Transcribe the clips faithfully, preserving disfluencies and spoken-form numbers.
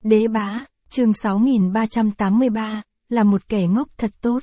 Đế bá, chương sáu nghìn ba trăm tám mươi ba, là một kẻ ngốc thật tốt.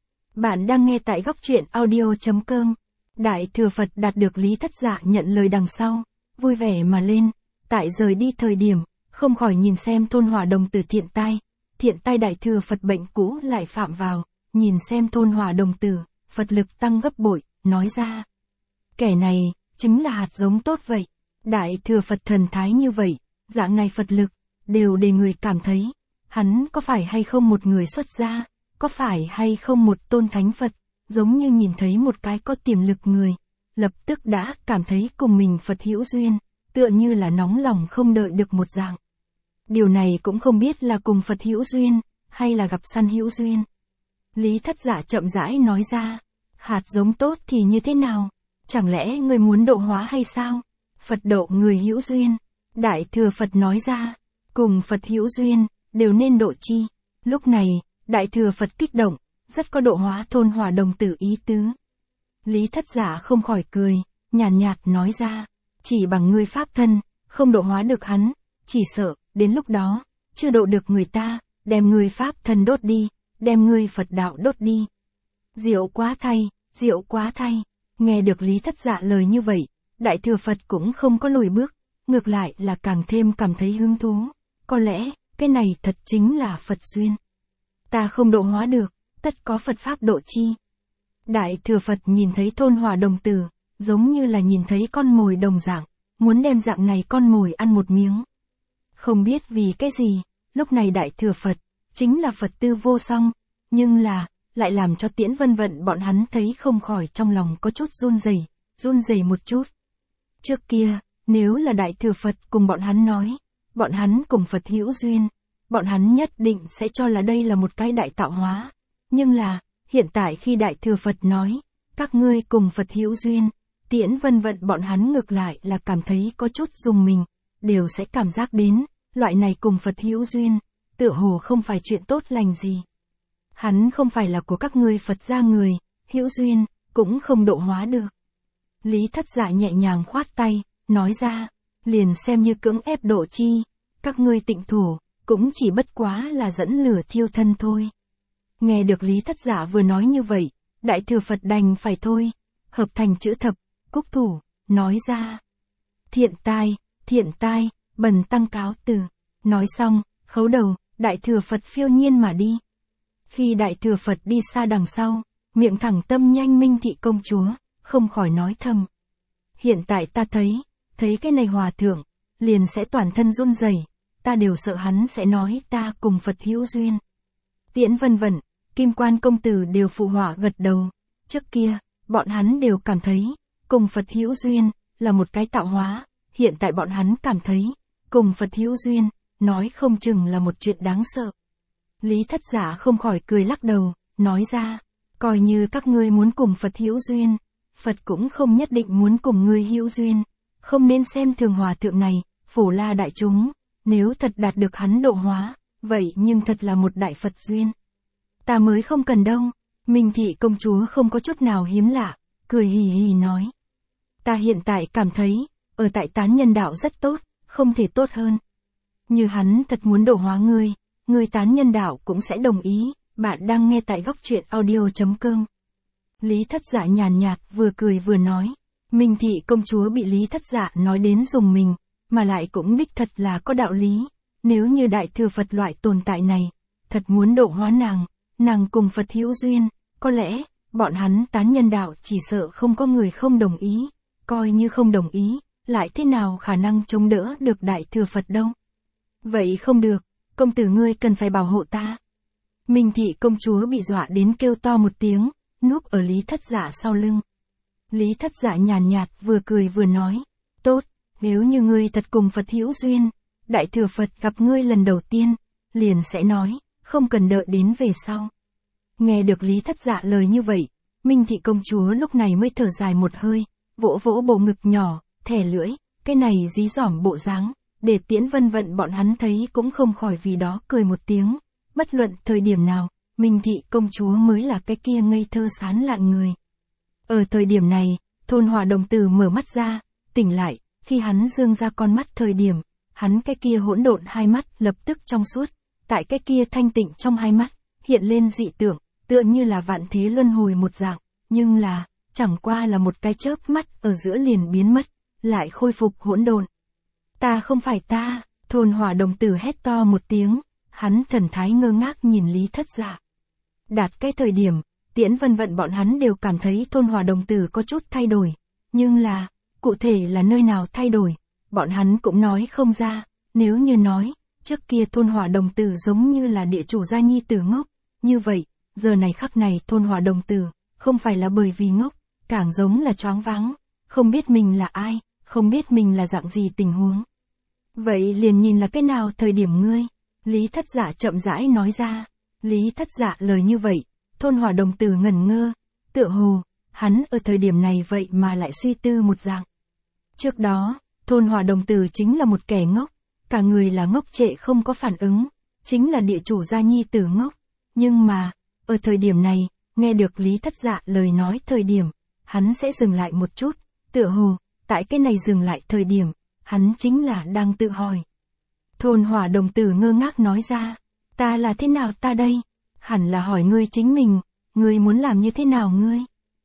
Bạn đang nghe tại góc truyện audio chấm com. Đại thừa Phật đạt được Lý Thất Dạ nhận lời đằng sau, vui vẻ mà lên, tại rời đi thời điểm, không khỏi nhìn xem thôn hỏa đồng tử thiện tai. Thiện tai đại thừa Phật bệnh cũ lại phạm vào, nhìn xem thôn hỏa đồng tử, Phật lực tăng gấp bội, nói ra. Kẻ này, chính là hạt giống tốt vậy. Đại thừa Phật thần thái như vậy, dạng này Phật lực, đều để người cảm thấy, hắn có phải hay không một người xuất gia, có phải hay không một tôn thánh Phật, giống như nhìn thấy một cái có tiềm lực người, lập tức đã cảm thấy cùng mình Phật hữu duyên, tựa như là nóng lòng không đợi được một dạng. Điều này cũng không biết là cùng Phật hữu duyên, hay là gặp săn hữu duyên. Lý Thất Dạ chậm rãi nói ra, hạt giống tốt thì như thế nào, chẳng lẽ người muốn độ hóa hay sao? Phật độ người hữu duyên. Đại thừa Phật nói ra, cùng Phật hữu duyên, đều nên độ chi. Lúc này, Đại thừa Phật kích động, rất có độ hóa thôn hỏa đồng tử ý tứ. Lý Thất Dạ không khỏi cười, nhàn nhạt, nhạt nói ra, chỉ bằng ngươi pháp thân, không độ hóa được hắn, chỉ sợ, đến lúc đó, chưa độ được người ta, đem ngươi pháp thân đốt đi, đem ngươi Phật đạo đốt đi. Diệu quá thay, diệu quá thay, nghe được Lý Thất Dạ lời như vậy, Đại thừa Phật cũng không có lùi bước, ngược lại là càng thêm cảm thấy hứng thú, có lẽ, cái này thật chính là Phật duyên. Ta không độ hóa được, tất có Phật Pháp độ chi. Đại thừa Phật nhìn thấy thôn hỏa đồng tử, giống như là nhìn thấy con mồi đồng dạng, muốn đem dạng này con mồi ăn một miếng. Không biết vì cái gì, lúc này Đại thừa Phật, chính là Phật tư vô song, nhưng là, lại làm cho Tiễn Vân Vận bọn hắn thấy không khỏi trong lòng có chút run rẩy, run rẩy một chút. Trước kia, nếu là Đại thừa Phật cùng bọn hắn nói, bọn hắn cùng Phật hữu duyên, bọn hắn nhất định sẽ cho là đây là một cái đại tạo hóa. Nhưng là, hiện tại khi Đại thừa Phật nói, các ngươi cùng Phật hữu duyên, Tiễn Vân Vận bọn hắn ngược lại là cảm thấy có chút rùng mình, đều sẽ cảm giác đến, loại này cùng Phật hữu duyên, tựa hồ không phải chuyện tốt lành gì. Hắn không phải là của các ngươi Phật gia người, hữu duyên, cũng không độ hóa được. Lý Thất Dạ nhẹ nhàng khoát tay, nói ra, liền xem như cưỡng ép độ chi, các ngươi tịnh thổ, cũng chỉ bất quá là dẫn lửa thiêu thân thôi. Nghe được Lý Thất Dạ vừa nói như vậy, Đại thừa Phật đành phải thôi, hợp thành chữ thập, cúc thủ, nói ra. Thiện tai, thiện tai, bần tăng cáo từ. Nói xong, khấu đầu, Đại thừa Phật phiêu nhiên mà đi. Khi Đại thừa Phật đi xa đằng sau, miệng thẳng tâm nhanh Minh Thị công chúa, không khỏi nói thầm. Hiện tại ta thấy, thấy cái này hòa thượng, liền sẽ toàn thân run rẩy, ta đều sợ hắn sẽ nói ta cùng Phật hữu duyên. Tiễn Vân Vận, Kim Quan công tử đều phụ họa gật đầu. Trước kia, bọn hắn đều cảm thấy, cùng Phật hữu duyên, là một cái tạo hóa, hiện tại bọn hắn cảm thấy, cùng Phật hữu duyên, nói không chừng là một chuyện đáng sợ. Lý Thất Dạ không khỏi cười lắc đầu, nói ra, coi như các ngươi muốn cùng Phật hữu duyên, Phật cũng không nhất định muốn cùng ngươi hữu duyên, không nên xem thường hòa thượng này, phổ la đại chúng, nếu thật đạt được hắn độ hóa, vậy nhưng thật là một đại Phật duyên. Ta mới không cần đâu, Minh Thị công chúa không có chút nào hiếm lạ, cười hì hì nói. Ta hiện tại cảm thấy, ở tại tán nhân đạo rất tốt, không thể tốt hơn. Như hắn thật muốn độ hóa ngươi, ngươi tán nhân đạo cũng sẽ đồng ý, bạn đang nghe tại góc truyện audio chấm com. Lý Thất Dạ nhàn nhạt vừa cười vừa nói, Minh Thị công chúa bị Lý Thất Dạ nói đến dùng mình, mà lại cũng đích thật là có đạo lý, nếu như Đại thừa Phật loại tồn tại này, thật muốn độ hóa nàng, nàng cùng Phật hữu duyên, có lẽ, bọn hắn tán nhân đạo chỉ sợ không có người không đồng ý, coi như không đồng ý, lại thế nào khả năng chống đỡ được Đại thừa Phật đâu. Vậy không được, công tử ngươi cần phải bảo hộ ta. Minh Thị công chúa bị dọa đến kêu to một tiếng, núp ở Lý Thất Dạ sau lưng. Lý Thất Dạ nhàn nhạt vừa cười vừa nói, tốt, nếu như ngươi thật cùng Phật hữu duyên, Đại thừa Phật gặp ngươi lần đầu tiên, liền sẽ nói, không cần đợi đến về sau. Nghe được Lý Thất Dạ lời như vậy, Minh Thị công chúa lúc này mới thở dài một hơi, vỗ vỗ bộ ngực nhỏ, thẻ lưỡi, cái này dí dỏm bộ dáng, để Tiễn Vân Vận bọn hắn thấy cũng không khỏi vì đó cười một tiếng. Bất luận thời điểm nào, Minh Thị công chúa mới là cái kia ngây thơ sán lạn người. Ở thời điểm này, thôn hỏa đồng tử mở mắt ra, tỉnh lại, khi hắn dương ra con mắt thời điểm, hắn cái kia hỗn độn hai mắt lập tức trong suốt, tại cái kia thanh tịnh trong hai mắt, hiện lên dị tượng, tựa như là vạn thế luân hồi một dạng, nhưng là, chẳng qua là một cái chớp mắt ở giữa liền biến mất, lại khôi phục hỗn độn. Ta không phải ta, Thôn Hỏa Đồng Tử hét to một tiếng, hắn thần thái ngơ ngác nhìn Lý Thất Dạ. Đạt cái thời điểm, Tiễn Vân Vận bọn hắn đều cảm thấy Thôn Hỏa Đồng Tử có chút thay đổi, nhưng là, cụ thể là nơi nào thay đổi, bọn hắn cũng nói không ra, nếu như nói, trước kia Thôn Hỏa Đồng Tử giống như là địa chủ gia nhi tử ngốc, như vậy, giờ này khắc này Thôn Hỏa Đồng Tử, không phải là bởi vì ngốc, càng giống là choáng váng, không biết mình là ai, không biết mình là dạng gì tình huống. Vậy liền nhìn là cái nào thời điểm ngươi, Lý Thất Dạ chậm rãi nói ra, Lý Thất Dạ lời như vậy, Thôn Hỏa Đồng Tử ngẩn ngơ, tựa hồ, hắn ở thời điểm này vậy mà lại suy tư một dạng. Trước đó, Thôn Hỏa Đồng Tử chính là một kẻ ngốc, cả người là ngốc trệ không có phản ứng, chính là địa chủ gia nhi tử ngốc, nhưng mà, ở thời điểm này, nghe được Lý Thất Dạ lời nói thời điểm, hắn sẽ dừng lại một chút, tựa hồ, tại cái này dừng lại thời điểm, hắn chính là đang tự hỏi. Thôn Hỏa Đồng Tử ngơ ngác nói ra, ta là thế nào ta đây? Hẳn là hỏi ngươi chính mình, ngươi muốn làm như thế nào ngươi?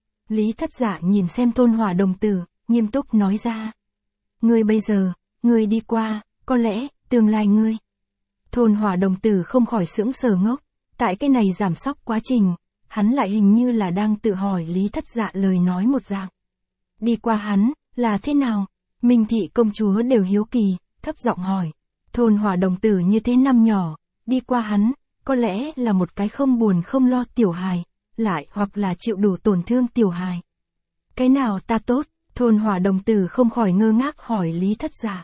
Lý Thất Dạ nhìn xem Thôn Hỏa Đồng Tử, nghiêm túc nói ra. Ngươi bây giờ, ngươi đi qua, có lẽ, tương lai ngươi. Thôn Hỏa Đồng Tử không khỏi sững sờ ngốc, tại cái này giảm sóc quá trình, hắn lại hình như là đang tự hỏi Lý Thất Dạ lời nói một dạng. Đi qua hắn, là thế nào? Minh Thị công chúa đều hiếu kỳ, thấp giọng hỏi. Thôn Hỏa Đồng Tử như thế năm nhỏ, đi qua hắn, có lẽ là một cái không buồn không lo tiểu hài, lại hoặc là chịu đủ tổn thương tiểu hài. Cái nào ta tốt? Thôn Hỏa Đồng Tử không khỏi ngơ ngác hỏi Lý Thất Dạ.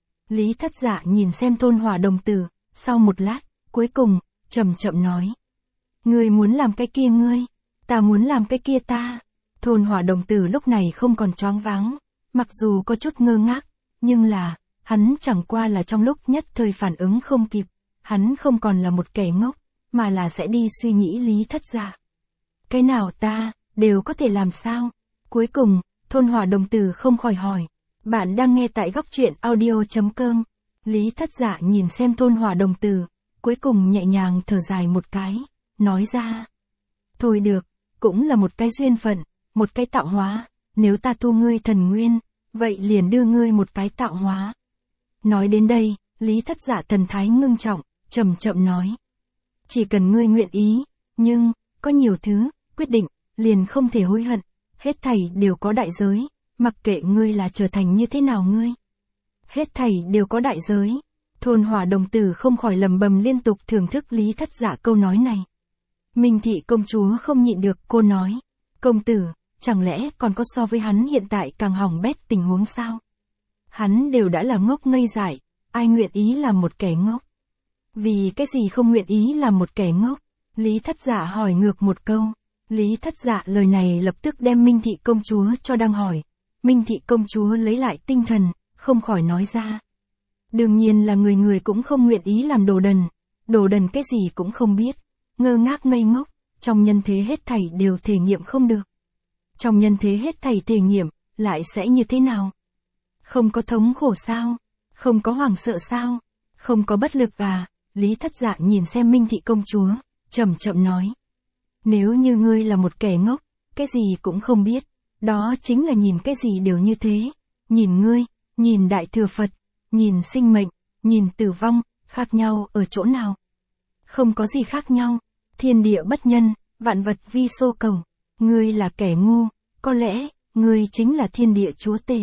Lý Thất Dạ nhìn xem Thôn Hỏa Đồng Tử, sau một lát, cuối cùng, chậm chậm nói. Ngươi muốn làm cái kia ngươi, ta muốn làm cái kia ta. Thôn Hỏa Đồng Tử lúc này không còn choáng váng, mặc dù có chút ngơ ngác, nhưng là, hắn chẳng qua là trong lúc nhất thời phản ứng không kịp, hắn không còn là một kẻ ngốc, mà là sẽ đi suy nghĩ Lý Thất Dạ. Cái nào ta, đều có thể làm sao? Cuối cùng, Thôn Hỏa Đồng Tử không khỏi hỏi. Bạn đang nghe tại góc truyện audio chấm com. Lý Thất Dạ nhìn xem Thôn Hỏa Đồng Tử, cuối cùng nhẹ nhàng thở dài một cái, nói ra. Thôi được, cũng là một cái duyên phận, một cái tạo hóa, nếu ta thu ngươi thần nguyên, vậy liền đưa ngươi một cái tạo hóa. Nói đến đây, Lý Thất Dạ thần thái ngưng trọng, chậm chậm nói. Chỉ cần ngươi nguyện ý, nhưng, có nhiều thứ, quyết định, liền không thể hối hận, hết thảy đều có đại giới, mặc kệ ngươi là trở thành như thế nào ngươi. Hết thảy đều có đại giới. Thôn Hỏa Đồng Tử không khỏi lầm bầm liên tục thưởng thức Lý Thất Dạ câu nói này. Minh Thị công chúa không nhịn được, cô nói. Công tử, chẳng lẽ còn có so với hắn hiện tại càng hỏng bét tình huống sao? Hắn đều đã là ngốc ngây dại, ai nguyện ý làm một kẻ ngốc? Vì cái gì không nguyện ý làm một kẻ ngốc? Lý Thất Dạ hỏi ngược một câu. Lý Thất Dạ lời này lập tức đem Minh Thị công chúa cho đang hỏi. Minh Thị công chúa lấy lại tinh thần, không khỏi nói ra. Đương nhiên là người người cũng không nguyện ý làm đồ đần, đồ đần cái gì cũng không biết, ngơ ngác ngây ngốc, trong nhân thế hết thảy đều thể nghiệm không được. Trong nhân thế hết thảy thể nghiệm, lại sẽ như thế nào? Không có thống khổ sao? Không có hoảng sợ sao? Không có bất lực à? Lý Thất Dạ nhìn xem Minh Thị công chúa, chậm chậm nói. Nếu như ngươi là một kẻ ngốc, cái gì cũng không biết, đó chính là nhìn cái gì đều như thế, nhìn ngươi, nhìn Đại Thừa Phật, nhìn sinh mệnh, nhìn tử vong, khác nhau ở chỗ nào? Không có gì khác nhau, thiên địa bất nhân, vạn vật vi xô cầu, ngươi là kẻ ngu, có lẽ, ngươi chính là thiên địa chúa tể.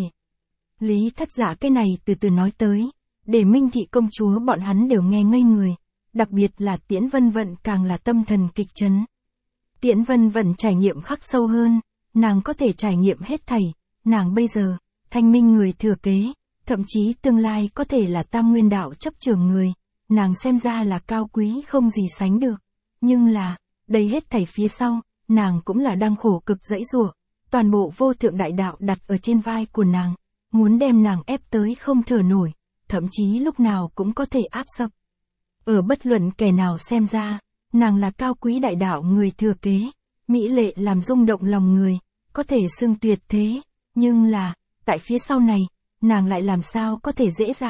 Lý Thất Dạ cái này từ từ nói tới, để Minh Thị công chúa bọn hắn đều nghe ngây người, đặc biệt là Tiễn Vân Vận càng là tâm thần kịch chấn. Tiễn Vân Vận trải nghiệm khắc sâu hơn, nàng có thể trải nghiệm hết thảy, nàng bây giờ, thanh minh người thừa kế, thậm chí tương lai có thể là tam nguyên đạo chấp trưởng người, nàng xem ra là cao quý không gì sánh được, nhưng là, đây hết thảy phía sau, nàng cũng là đang khổ cực dãy giụa, toàn bộ vô thượng đại đạo đặt ở trên vai của nàng, muốn đem nàng ép tới không thở nổi, thậm chí lúc nào cũng có thể áp sập. Ở bất luận kẻ nào xem ra, nàng là cao quý đại đạo người thừa kế, mỹ lệ làm rung động lòng người, có thể xưng tuyệt thế, nhưng là, tại phía sau này, nàng lại làm sao có thể dễ dàng,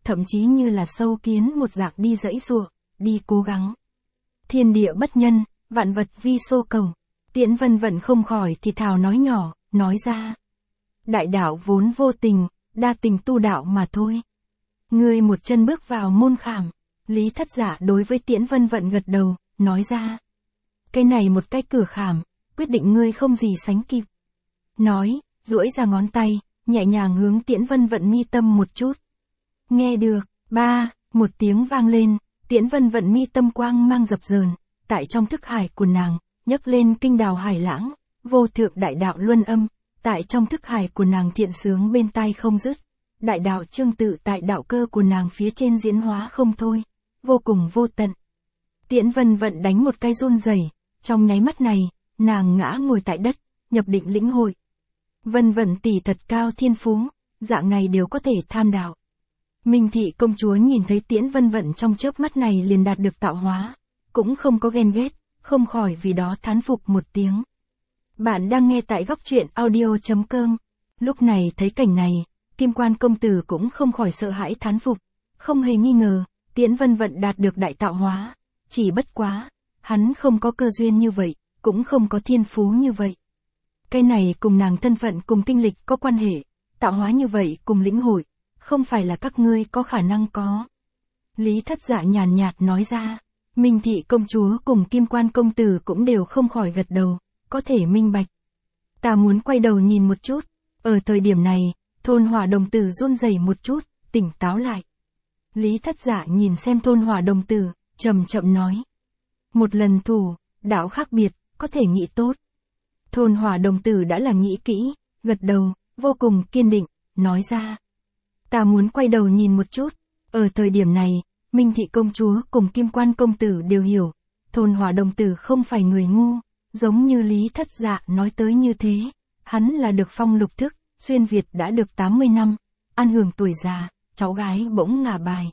thậm chí như là sâu kiến một dạng đi dãy giụa, đi cố gắng. Thiên địa bất nhân, vạn vật vi xô cầu. Tiễn Vân Vận không khỏi thì thào nói nhỏ, nói ra. Đại đạo vốn vô tình, đa tình tu đạo mà thôi. Ngươi một chân bước vào môn khảm. Lý Thất Dạ đối với Tiễn Vân Vận gật đầu, nói ra. Cái này một cái cửa khảm, quyết định ngươi không gì sánh kịp. Nói, duỗi ra ngón tay, nhẹ nhàng hướng Tiễn Vân Vận mi tâm một chút. Nghe được, ba, một tiếng vang lên, Tiễn Vân Vận mi tâm quang mang dập dờn, tại trong thức hải của nàng, nhấc lên kinh đào hải lãng, vô thượng đại đạo luân âm, tại trong thức hải của nàng thiện sướng bên tai không dứt. Đại đạo chương tự tại đạo cơ của nàng phía trên diễn hóa không thôi, vô cùng vô tận. Tiễn Vân Vận đánh một cái run rẩy, trong nháy mắt này, nàng ngã ngồi tại đất, nhập định lĩnh hội. Vân Vận tỷ thật cao thiên phú, dạng này đều có thể tham đạo. Minh Thị công chúa nhìn thấy Tiễn Vân Vận trong chớp mắt này liền đạt được tạo hóa, cũng không có ghen ghét, không khỏi vì đó thán phục một tiếng. Bạn đang nghe tại góc truyện audio chấm com. Lúc này thấy cảnh này, Kim Quan công tử cũng không khỏi sợ hãi thán phục, không hề nghi ngờ, Tiễn Vân Vận đạt được đại tạo hóa, chỉ bất quá, hắn không có cơ duyên như vậy, cũng không có thiên phú như vậy. Cái này cùng nàng thân phận cùng kinh lịch có quan hệ, tạo hóa như vậy cùng lĩnh hội, không phải là các ngươi có khả năng có. Lý Thất Dạ nhàn nhạt nói ra, Minh Thị công chúa cùng Kim Quan công tử cũng đều không khỏi gật đầu, có thể minh bạch. Ta muốn quay đầu nhìn một chút, ở thời điểm này, Thôn Hỏa đồng tử run rẩy một chút, tỉnh táo lại. Lý Thất Dạ nhìn xem Thôn Hỏa đồng tử, chậm chậm nói. Một lần thủ, đạo khác biệt, có thể nghĩ tốt. Thôn Hỏa đồng tử đã là nghĩ kỹ, gật đầu, vô cùng kiên định, nói ra. Ta muốn quay đầu nhìn một chút, ở thời điểm này, Minh Thị công chúa cùng Kim Quan công tử đều hiểu, Thôn Hỏa đồng tử không phải người ngu, giống như Lý Thất Dạ nói tới như thế, hắn là được phong lục thức, xuyên Việt đã được tám mươi năm, an hưởng tuổi già, cháu gái bỗng ngả bài.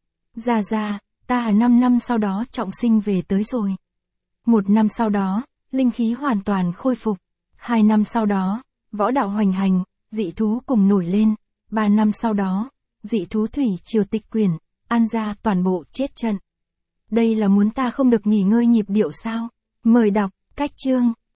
Ra ra, ta năm năm sau đó trọng sinh về tới rồi. Một năm sau đó, linh khí hoàn toàn khôi phục. Hai năm sau đó, võ đạo hoành hành, dị thú cùng nổi lên. Ba năm sau đó, dị thú thủy triều tịch quyển, an gia toàn bộ chết trận. Đây là muốn ta không được nghỉ ngơi nhịp điệu sao? Mời đọc, cách chương.